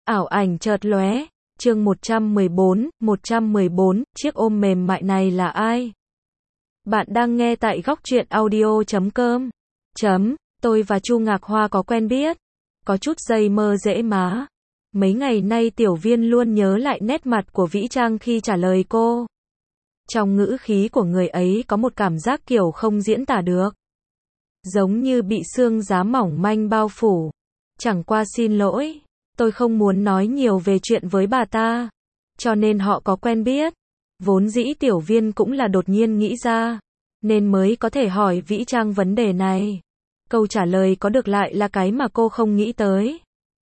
Ảo ảnh chợt lóe, chương 114, chiếc ôm mềm mại này là ai? Bạn đang nghe tại góc truyện audio.com. Tôi và Chu Ngạc Hoa có quen biết. Có chút dây mơ dễ má. Mấy ngày nay Tiểu Viên luôn nhớ lại nét mặt của Vĩ Trang khi trả lời cô. Trong ngữ khí của người ấy có một cảm giác kiểu không diễn tả được. Giống như bị sương giá mỏng manh bao phủ. Chẳng qua xin lỗi, tôi không muốn nói nhiều về chuyện với bà ta. Cho nên họ có quen biết. Vốn dĩ Tiểu Viên cũng là đột nhiên nghĩ ra, nên mới có thể hỏi Vĩ Trang vấn đề này. Câu trả lời có được lại là cái mà cô không nghĩ tới.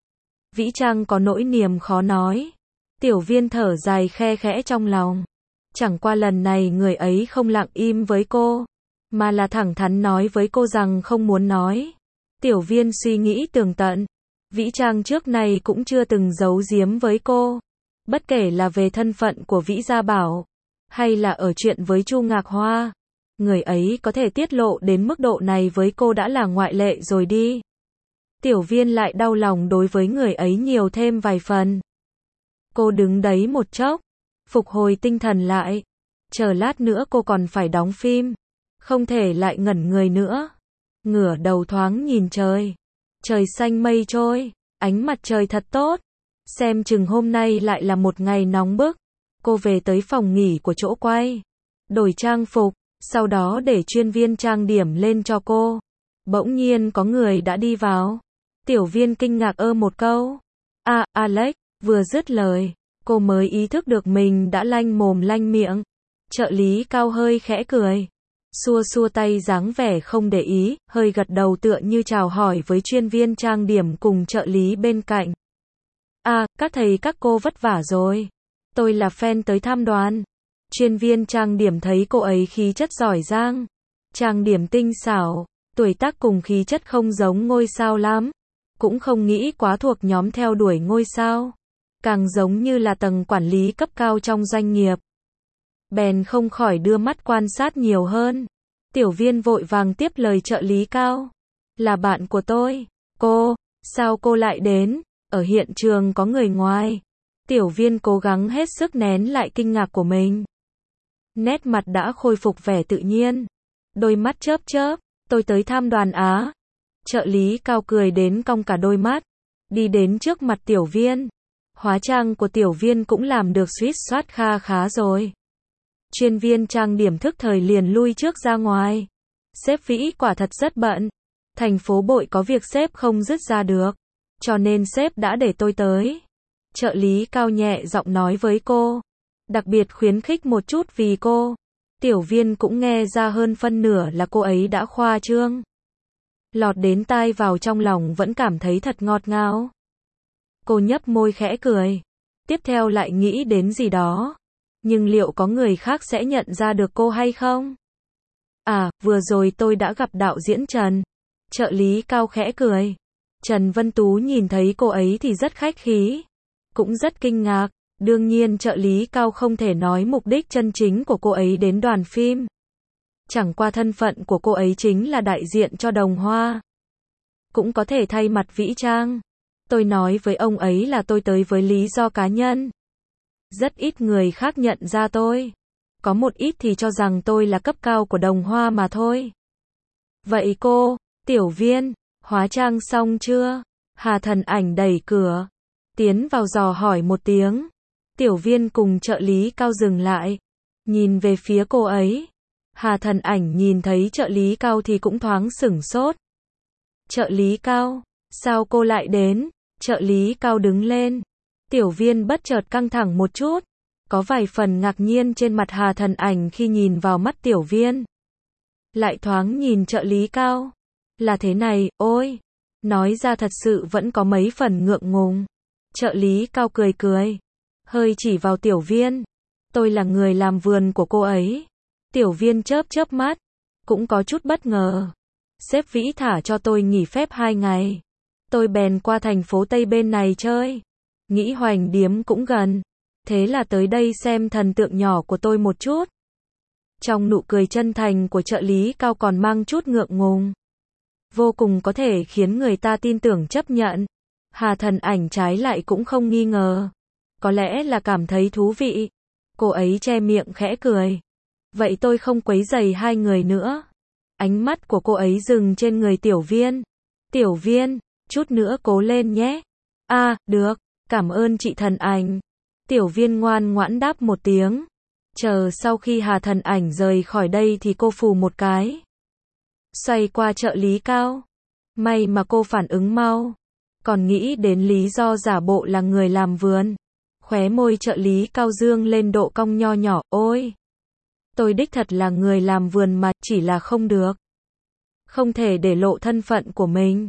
Vĩ Trang có nỗi niềm khó nói. Tiểu Viên thở dài khe khẽ trong lòng. Chẳng qua lần này người ấy không lặng im với cô, mà là thẳng thắn nói với cô rằng không muốn nói. Tiểu Viên suy nghĩ tường tận. Vĩ Trang trước này cũng chưa từng giấu giếm với cô. Bất kể là về thân phận của Vĩ Gia Bảo, hay là ở chuyện với Chu Ngạc Hoa, người ấy có thể tiết lộ đến mức độ này với cô đã là ngoại lệ rồi đi. Tiểu Viên lại đau lòng đối với người ấy nhiều thêm vài phần. Cô đứng đấy một chốc, phục hồi tinh thần lại. Chờ lát nữa cô còn phải đóng phim, không thể lại ngẩn người nữa. Ngửa đầu thoáng nhìn trời. Trời xanh mây trôi, ánh mặt trời thật tốt. Xem chừng hôm nay lại là một ngày nóng bức. Cô về tới phòng nghỉ của chỗ quay, đổi trang phục, sau đó để chuyên viên trang điểm lên cho cô. Bỗng nhiên có người đã đi vào. Tiểu Viên kinh ngạc một câu. Alex, vừa dứt lời, cô mới ý thức được mình đã lanh mồm lanh miệng. Trợ lý Cao hơi khẽ cười. Xua xua tay dáng vẻ không để ý, hơi gật đầu tựa như chào hỏi với chuyên viên trang điểm cùng trợ lý bên cạnh. Các thầy các cô vất vả rồi. Tôi là fan tới tham đoàn. Chuyên viên trang điểm thấy cô ấy khí chất giỏi giang, trang điểm tinh xảo, tuổi tác cùng khí chất không giống ngôi sao lắm. Cũng không nghĩ quá thuộc nhóm theo đuổi ngôi sao. Càng giống như là tầng quản lý cấp cao trong doanh nghiệp. Bèn không khỏi đưa mắt quan sát nhiều hơn. Tiểu Viên vội vàng tiếp lời trợ lý Cao. Là bạn của tôi. Cô, sao cô lại đến? Ở hiện trường có người ngoài. Tiểu Viên cố gắng hết sức nén lại kinh ngạc của mình. Nét mặt đã khôi phục vẻ tự nhiên. Đôi mắt chớp chớp. Tôi tới tham đoàn Á. Trợ lý Cao cười đến cong cả đôi mắt. Đi đến trước mặt Tiểu Viên. Hóa trang của Tiểu Viên cũng làm được suýt soát kha khá rồi. Chuyên viên trang điểm thức thời liền lui trước ra ngoài. Sếp Vĩ quả thật rất bận. Thành phố Bội có việc sếp không dứt ra được. Cho nên sếp đã để tôi tới. Trợ lý Cao nhẹ giọng nói với cô. Đặc biệt khuyến khích một chút vì cô. Tiểu Viên cũng nghe ra hơn phân nửa là cô ấy đã khoa trương. Lọt đến tai vào trong lòng vẫn cảm thấy thật ngọt ngào. Cô nhấp môi khẽ cười. Tiếp theo lại nghĩ đến gì đó. Nhưng liệu có người khác sẽ nhận ra được cô hay không? Vừa rồi tôi đã gặp đạo diễn Trần. Trợ lý Cao khẽ cười. Trần Vân Tú nhìn thấy cô ấy thì rất khách khí. Cũng rất kinh ngạc. Đương nhiên trợ lý Cao không thể nói mục đích chân chính của cô ấy đến đoàn phim. Chẳng qua thân phận của cô ấy chính là đại diện cho Đồng Hoa. Cũng có thể thay mặt Vĩ Trang. Tôi nói với ông ấy là tôi tới với lý do cá nhân. Rất ít người khác nhận ra tôi. Có một ít thì cho rằng tôi là cấp cao của Đồng Hoa mà thôi. Vậy cô, Tiểu Viên, hóa trang xong chưa? Hà Thần Ảnh đẩy cửa, tiến vào dò hỏi một tiếng. Tiểu Viên cùng trợ lý Cao dừng lại, nhìn về phía cô ấy. Hà Thần Ảnh nhìn thấy trợ lý Cao thì cũng thoáng sửng sốt. Trợ lý Cao, sao cô lại đến? Trợ lý Cao đứng lên. Tiểu Viên bất chợt căng thẳng một chút. Có vài phần ngạc nhiên trên mặt Hà Thần Ảnh khi nhìn vào mắt Tiểu Viên. Lại thoáng nhìn trợ lý Cao. Là thế này, ôi. Nói ra thật sự vẫn có mấy phần ngượng ngùng. Trợ lý Cao cười cười. Hơi chỉ vào Tiểu Viên. Tôi là người làm vườn của cô ấy. Tiểu Viên chớp chớp mắt. Cũng có chút bất ngờ. Sếp Vĩ thả cho tôi nghỉ phép 2 ngày. Tôi bèn qua thành phố Tây bên này chơi. Nghĩ Hoành Điếm cũng gần. Thế là tới đây xem thần tượng nhỏ của tôi một chút. Trong nụ cười chân thành của trợ lý Cao còn mang chút ngượng ngùng. Vô cùng có thể khiến người ta tin tưởng chấp nhận. Hà Thần Ảnh trái lại cũng không nghi ngờ. Có lẽ là cảm thấy thú vị. Cô ấy che miệng khẽ cười. Vậy tôi không quấy rầy hai người nữa. Ánh mắt của cô ấy dừng trên người Tiểu Viên. Tiểu Viên, chút nữa cố lên nhé. Được, cảm ơn chị Thần Ảnh. Tiểu Viên ngoan ngoãn đáp một tiếng. Chờ sau khi Hà Thần Ảnh rời khỏi đây thì cô phù một cái. Xoay qua trợ lý Cao. May mà cô phản ứng mau. Còn nghĩ đến lý do giả bộ là người làm vườn. Khóe môi trợ lý Cao dương lên độ cong nho nhỏ. Ôi! Tôi đích thật là người làm vườn mà, chỉ là không được. Không thể để lộ thân phận của mình.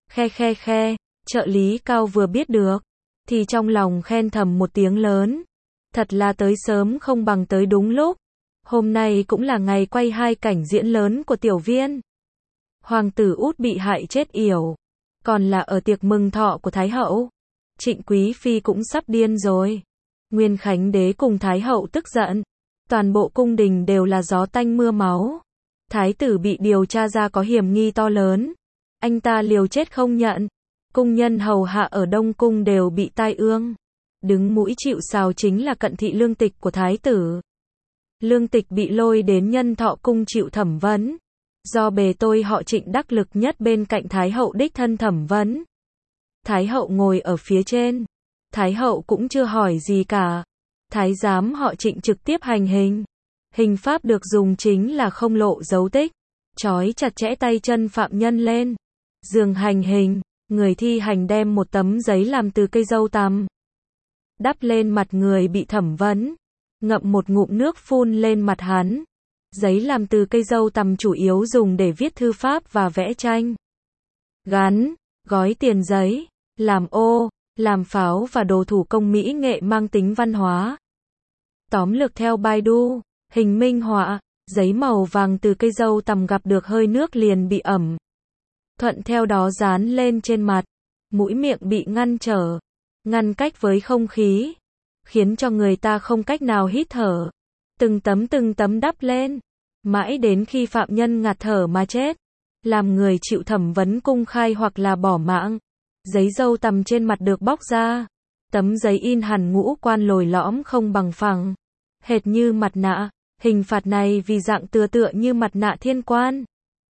Khe. Trợ lý Cao vừa biết được. Thì trong lòng khen thầm một tiếng lớn. Thật là tới sớm không bằng tới đúng lúc. Hôm nay cũng là ngày quay 2 cảnh diễn lớn của Tiểu Viên. Hoàng tử Út bị hại chết yểu. Còn là ở tiệc mừng thọ của Thái hậu. Trịnh Quý Phi cũng sắp điên rồi. Nguyên Khánh Đế cùng Thái hậu tức giận. Toàn bộ cung đình đều là gió tanh mưa máu. Thái tử bị điều tra ra có hiểm nghi to lớn. Anh ta liều chết không nhận. Cung nhân hầu hạ ở Đông Cung đều bị tai ương. Đứng mũi chịu sào chính là Cận Thị Lương Tịch của Thái tử. Lương Tịch bị lôi đến Nhân Thọ Cung chịu thẩm vấn. Do bề tôi họ Trịnh đắc lực nhất bên cạnh Thái hậu đích thân thẩm vấn. Thái hậu ngồi ở phía trên. Thái hậu cũng chưa hỏi gì cả. Thái giám họ Trịnh trực tiếp hành hình. Hình pháp được dùng chính là không lộ dấu tích. Trói chặt chẽ tay chân phạm nhân lên. Giường hành hình. Người thi hành đem một tấm giấy làm từ cây dâu tằm. Đắp lên mặt người bị thẩm vấn. Ngậm một ngụm nước phun lên mặt hắn. Giấy làm từ cây dâu tằm chủ yếu dùng để viết thư pháp và vẽ tranh. Gắn, gói tiền giấy, làm ô, làm pháo và đồ thủ công mỹ nghệ mang tính văn hóa. Tóm lược theo Baidu, hình minh họa, giấy màu vàng từ cây dâu tằm gặp được hơi nước liền bị ẩm. Thuận theo đó dán lên trên mặt, mũi miệng bị ngăn trở, ngăn cách với không khí, khiến cho người ta không cách nào hít thở. Từng tấm đắp lên, mãi đến khi phạm nhân ngạt thở mà chết, làm người chịu thẩm vấn cung khai hoặc là bỏ mạng. Giấy dâu tằm trên mặt được bóc ra, tấm giấy in hẳn ngũ quan lồi lõm không bằng phẳng, hệt như mặt nạ. Hình phạt này vì dạng tựa như mặt nạ thiên quan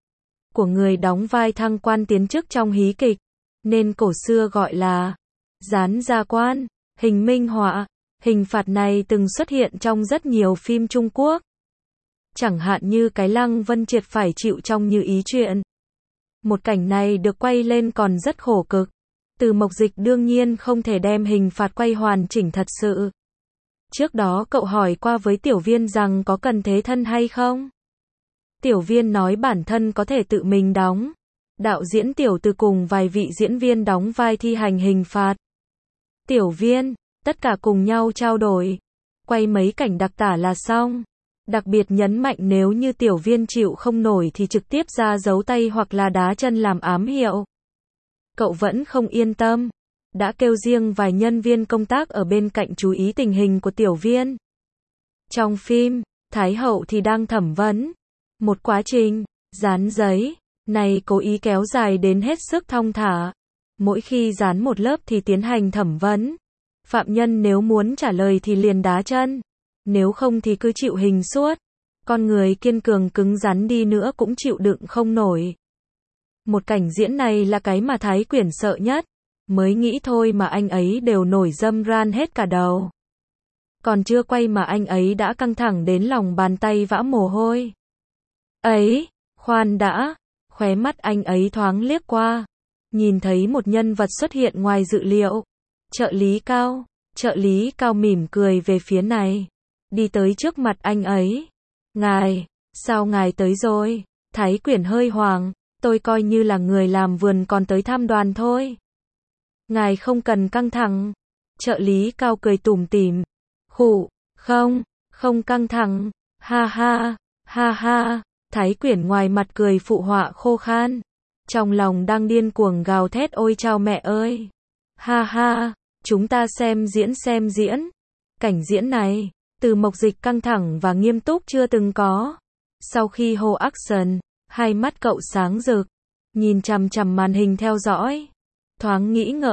của người đóng vai thăng quan tiến chức trong hí kịch, nên cổ xưa gọi là dán gia quan, hình minh họa. Hình phạt này từng xuất hiện trong rất nhiều phim Trung Quốc. Chẳng hạn như cái Lăng Vân Triệt phải chịu trong Như Ý truyện. Một cảnh này được quay lên còn rất khổ cực. Từ Mộc Dịch đương nhiên không thể đem hình phạt quay hoàn chỉnh thật sự. Trước đó cậu hỏi qua với Tiểu Viên rằng có cần thế thân hay không? Tiểu Viên nói bản thân có thể tự mình đóng. Đạo diễn Tiểu Từ cùng vài vị diễn viên đóng vai thi hành hình phạt. Tiểu Viên, tất cả cùng nhau trao đổi. Quay mấy cảnh đặc tả là xong. Đặc biệt nhấn mạnh nếu như Tiểu Viên chịu không nổi thì trực tiếp ra giấu tay hoặc là đá chân làm ám hiệu. Cậu vẫn không yên tâm. Đã kêu riêng vài nhân viên công tác ở bên cạnh chú ý tình hình của Tiểu Viên. Trong phim, Thái hậu thì đang thẩm vấn. Một quá trình dán giấy này cố ý kéo dài đến hết sức thong thả. Mỗi khi dán một lớp thì tiến hành thẩm vấn. Phạm nhân nếu muốn trả lời thì liền đá chân. Nếu không thì cứ chịu hình suốt. Con người kiên cường cứng rắn đi nữa cũng chịu đựng không nổi. Một cảnh diễn này là cái mà Thái Quyển sợ nhất. Mới nghĩ thôi mà anh ấy đều nổi dâm ran hết cả đầu. Còn chưa quay mà anh ấy đã căng thẳng đến lòng bàn tay vã mồ hôi. Ấy, khoan đã, khóe mắt anh ấy thoáng liếc qua. Nhìn thấy một nhân vật xuất hiện ngoài dự liệu. Trợ lý Cao mỉm cười về phía này. Đi tới trước mặt anh ấy. Ngài, sao ngài tới rồi? Thái Quyển hơi hoảng, tôi coi như là người làm vườn còn tới thăm đoàn thôi. Ngài không cần căng thẳng. Trợ lý Cao cười tủm tỉm. Khụ, không căng thẳng. Ha ha. Thái Quyển ngoài mặt cười phụ họa khô khan. Trong lòng đang điên cuồng gào thét ôi chao mẹ ơi. Ha, chúng ta xem diễn. Cảnh diễn này, Từ Mộc Dịch căng thẳng và nghiêm túc chưa từng có. Sau khi hô action, hai mắt cậu sáng rực. Nhìn chằm chằm màn hình theo dõi. Thoáng nghĩ ngợi,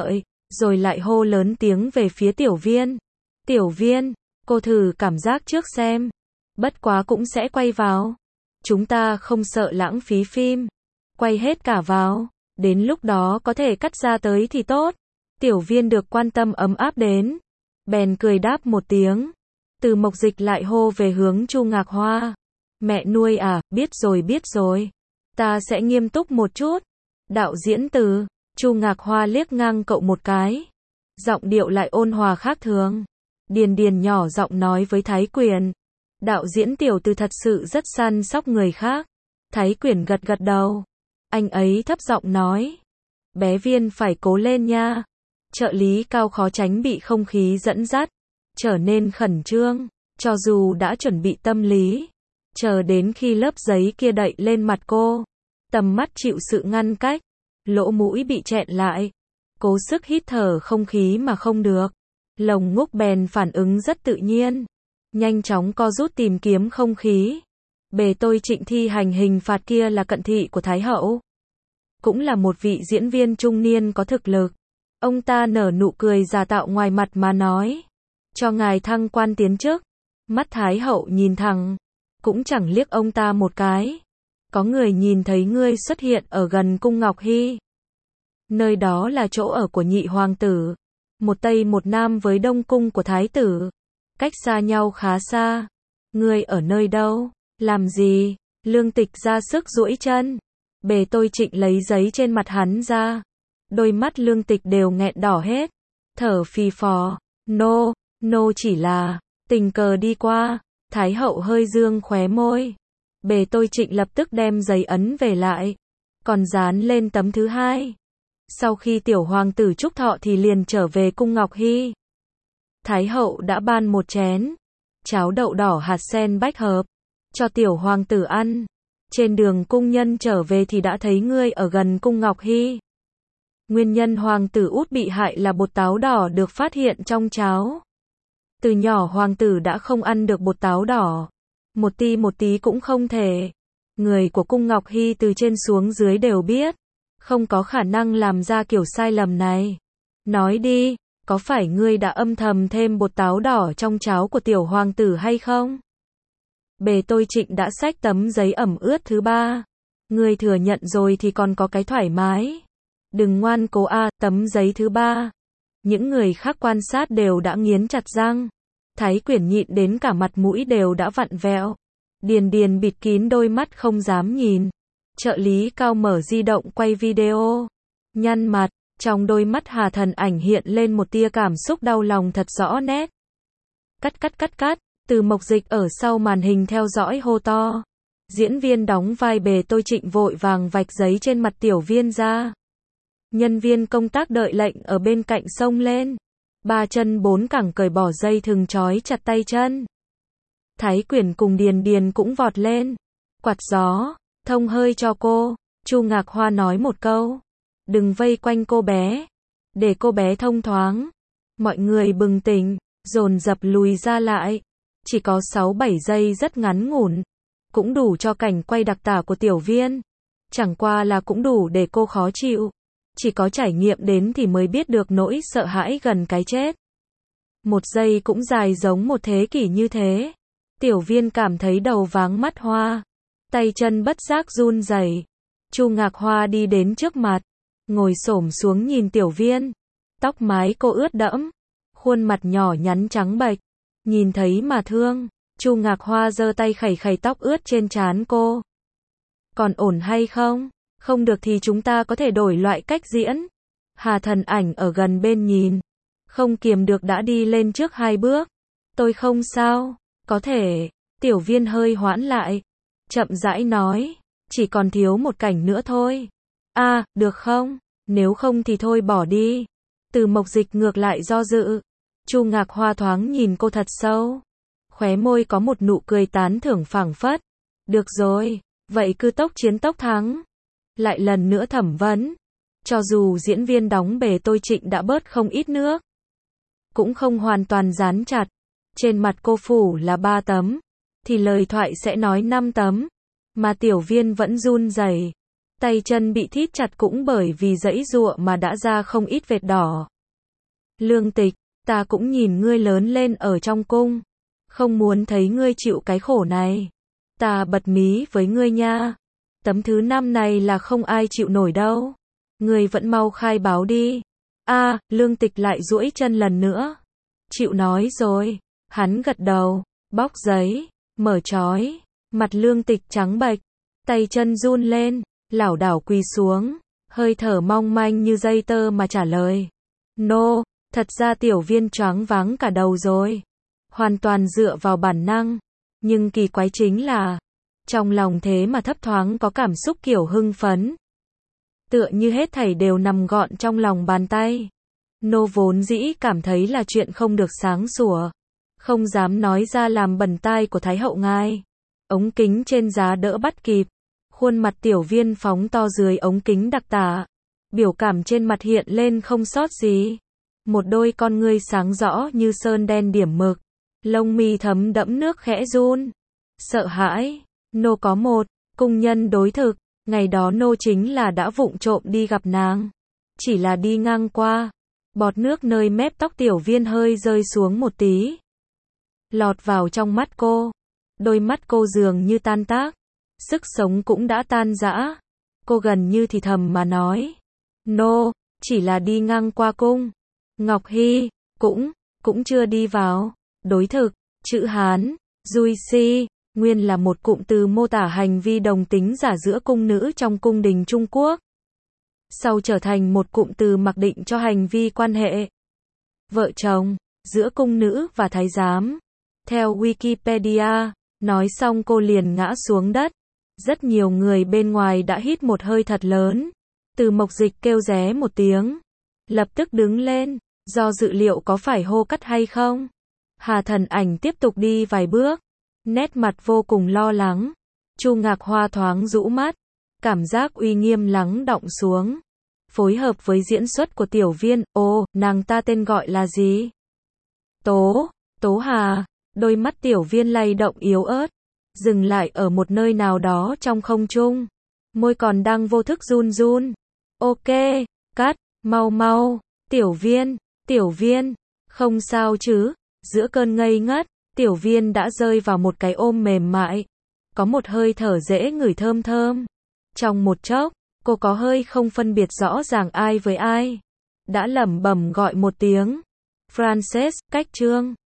rồi lại hô lớn tiếng về phía Tiểu Viên. Tiểu Viên, cô thử cảm giác trước xem. Bất quá cũng sẽ quay vào. Chúng ta không sợ lãng phí phim. Quay hết cả vào. Đến lúc đó có thể cắt ra tới thì tốt. Tiểu Viên được quan tâm ấm áp đến. Bèn cười đáp một tiếng. Từ Mộc Dịch lại hô về hướng Chu Ngạc Hoa. Mẹ nuôi à, biết rồi. Ta sẽ nghiêm túc một chút. Đạo diễn Từ. Chu Ngạc Hoa liếc ngang cậu một cái. Giọng điệu lại ôn hòa khác thường. Điền Điền nhỏ giọng nói với Thái Quyền. Đạo diễn Tiểu Từ thật sự rất săn sóc người khác. Thái Quyền gật gật đầu. Anh ấy thấp giọng nói. Bé Viên phải cố lên nha. Trợ lý Cao khó tránh bị không khí dẫn dắt. Trở nên khẩn trương. Cho dù đã chuẩn bị tâm lý. Chờ đến khi lớp giấy kia đậy lên mặt cô. Tầm mắt chịu sự ngăn cách. Lỗ mũi bị chẹn lại. Cố sức hít thở không khí mà không được. Lồng ngúc bèn phản ứng rất tự nhiên. Nhanh chóng co rút tìm kiếm không khí. Bề tôi Trịnh thi hành hình phạt kia là cận thị của Thái Hậu. Cũng là một vị diễn viên trung niên có thực lực. Ông ta nở nụ cười giả tạo ngoài mặt mà nói. Cho ngài thăng quan tiến chức. Mắt Thái Hậu nhìn thẳng. Cũng chẳng liếc ông ta một cái. Có người nhìn thấy ngươi xuất hiện ở gần cung Ngọc Hy. Nơi đó là chỗ ở của nhị hoàng tử. Một Tây một Nam với Đông cung của Thái tử. Cách xa nhau khá xa. Ngươi ở nơi đâu? Làm gì? Lương Tịch ra sức duỗi chân. Bề tôi Trịnh lấy giấy trên mặt hắn ra. Đôi mắt Lương Tịch đều nghẹn đỏ hết. Thở phì phò. Nô chỉ là tình cờ đi qua. Thái Hậu hơi dương khóe môi. Bề tôi Trịnh lập tức đem giấy ấn về lại. Còn dán lên tấm thứ hai. Sau khi tiểu hoàng tử chúc thọ thì liền trở về cung Ngọc Hy. Thái Hậu đã ban một chén cháo đậu đỏ hạt sen bách hợp cho tiểu hoàng tử ăn. Trên đường cung nhân trở về thì đã thấy ngươi ở gần cung Ngọc Hy. Nguyên nhân hoàng tử út bị hại là bột táo đỏ được phát hiện trong cháo. Từ nhỏ hoàng tử đã không ăn được bột táo đỏ. Một tí cũng không thể. Người của cung Ngọc Hy từ trên xuống dưới đều biết. Không có khả năng làm ra kiểu sai lầm này. Nói đi, có phải ngươi đã âm thầm thêm bột táo đỏ trong cháo của tiểu hoàng tử hay không? Bề tôi Trịnh đã xách tấm giấy ẩm ướt thứ ba. Ngươi thừa nhận rồi thì còn có cái thoải mái. Đừng ngoan cố tấm giấy thứ ba. Những người khác quan sát đều đã nghiến chặt răng. Thái Quyển nhịn đến cả mặt mũi đều đã vặn vẹo. Điền Điền bịt kín đôi mắt không dám nhìn. Trợ lý Cao mở di động quay video. Nhăn mặt, trong đôi mắt Hà Thần Ảnh hiện lên một tia cảm xúc đau lòng thật rõ nét. Cắt. Từ Mộc Dịch ở sau màn hình theo dõi hô to. Diễn viên đóng vai bề tôi Trịnh vội vàng vạch giấy trên mặt Tiểu Viên ra. Nhân viên công tác đợi lệnh ở bên cạnh xông lên. Ba chân bốn cẳng cởi bỏ dây thừng trói chặt tay chân. Thái Quyển cùng Điền Điền cũng vọt lên. Quạt gió, thông hơi cho cô. Chu Ngạc Hoa nói một câu. Đừng vây quanh cô bé. Để cô bé thông thoáng. Mọi người bừng tỉnh, dồn dập lùi ra lại. Chỉ có 6-7 giây rất ngắn ngủn. Cũng đủ cho cảnh quay đặc tả của Tiểu Viên. Chẳng qua là cũng đủ để cô khó chịu. Chỉ có trải nghiệm đến thì mới biết được nỗi sợ hãi gần cái chết. Một giây cũng dài giống một thế kỷ như thế. Tiểu Viên cảm thấy đầu váng mắt hoa. Tay chân bất giác run rẩy. Chu Ngạc Hoa đi đến trước mặt. Ngồi xổm xuống nhìn Tiểu Viên. Tóc mái cô ướt đẫm. Khuôn mặt nhỏ nhắn trắng bệch. Nhìn thấy mà thương. Chu Ngạc Hoa giơ tay khẩy tóc ướt trên trán cô. Còn ổn hay không? Không được thì chúng ta có thể đổi loại cách diễn. Hà Thần Ảnh ở gần bên nhìn. Không kiềm được đã đi lên trước 2 bước. Tôi không sao. Có thể. Tiểu Viên hơi hoãn lại. Chậm rãi nói. Chỉ còn thiếu một cảnh nữa thôi. Được không? Nếu không thì thôi bỏ đi. Từ Mộc Dịch ngược lại do dự. Chu Ngạc Hoa thoáng nhìn cô thật sâu. Khóe môi có một nụ cười tán thưởng phảng phất. Được rồi. Vậy cứ tốc chiến tốc thắng. Lại lần nữa thẩm vấn. Cho dù diễn viên đóng bề tôi Trịnh đã bớt không ít nước. Cũng không hoàn toàn dán chặt. Trên mặt cô phủ là 3 tấm. Thì lời thoại sẽ nói 5 tấm. Mà Tiểu Viên vẫn run rẩy. Tay chân bị thít chặt cũng bởi vì giãy giụa mà đã ra không ít vệt đỏ. Lương Tịch, ta cũng nhìn ngươi lớn lên ở trong cung. Không muốn thấy ngươi chịu cái khổ này. Ta bật mí với ngươi nha. Tấm thứ 5 này là không ai chịu nổi đâu. Ngươi vẫn mau khai báo đi. Lương Tịch lại duỗi chân lần nữa. Chịu nói rồi. Hắn gật đầu, bóc giấy, mở trói. Mặt Lương Tịch trắng bệch, tay chân run lên, lảo đảo quỳ xuống, hơi thở mong manh như dây tơ mà trả lời. No, thật ra Tiểu Viên choáng váng cả đầu rồi. Hoàn toàn dựa vào bản năng. Nhưng kỳ quái chính là, trong lòng thế mà thấp thoáng có cảm xúc kiểu hưng phấn. Tựa như hết thảy đều nằm gọn trong lòng bàn tay. No vốn dĩ cảm thấy là chuyện không được sáng sủa. Không dám nói ra làm bẩn tai của Thái hậu ngài. Ống kính trên giá đỡ bắt kịp. Khuôn mặt Tiểu Viên phóng to dưới ống kính đặc tả. Biểu cảm trên mặt hiện lên không sót gì. Một đôi con ngươi sáng rõ như sơn đen điểm mực. Lông mi thấm đẫm nước khẽ run. Sợ hãi. No có một cung nhân đối thực. Ngày đó No chính là đã vụng trộm đi gặp nàng. Chỉ là đi ngang qua. Bọt nước nơi mép tóc Tiểu Viên hơi rơi xuống một tí. Lọt vào trong mắt cô. Đôi mắt cô dường như tan tác. Sức sống cũng đã tan rã. Cô gần như thì thầm mà nói. No, chỉ là đi ngang qua cung. Ngọc Hy, cũng chưa đi vào. Đối thực, chữ Hán, Dui Si, nguyên là một cụm từ mô tả hành vi đồng tính giả giữa cung nữ trong cung đình Trung Quốc. Sau trở thành một cụm từ mặc định cho hành vi quan hệ vợ chồng, giữa cung nữ và thái giám. Theo Wikipedia, nói xong cô liền ngã xuống đất. Rất nhiều người bên ngoài đã hít một hơi thật lớn. Từ Mộc Dịch kêu ré một tiếng. Lập tức đứng lên, do dự liệu có phải hô cắt hay không. Hà Thần Ảnh tiếp tục đi vài bước. Nét mặt vô cùng lo lắng. Chu Ngạc Hoa thoáng rũ mắt. Cảm giác uy nghiêm lắng đọng xuống. Phối hợp với diễn xuất của Tiểu Viên. Nàng ta tên gọi là gì? Tố Hà. Đôi mắt Tiểu Viên lay động yếu ớt. Dừng lại ở một nơi nào đó trong không trung. Môi còn đang vô thức run run. Ok, cắt, mau. Tiểu Viên, không sao chứ? Giữa cơn ngây ngất, Tiểu Viên đã rơi vào một cái ôm mềm mại. Có một hơi thở dễ ngửi thơm thơm. Trong một chốc, cô có hơi không phân biệt rõ ràng ai với ai. Đã lẩm bẩm gọi một tiếng. Frances, cách trương.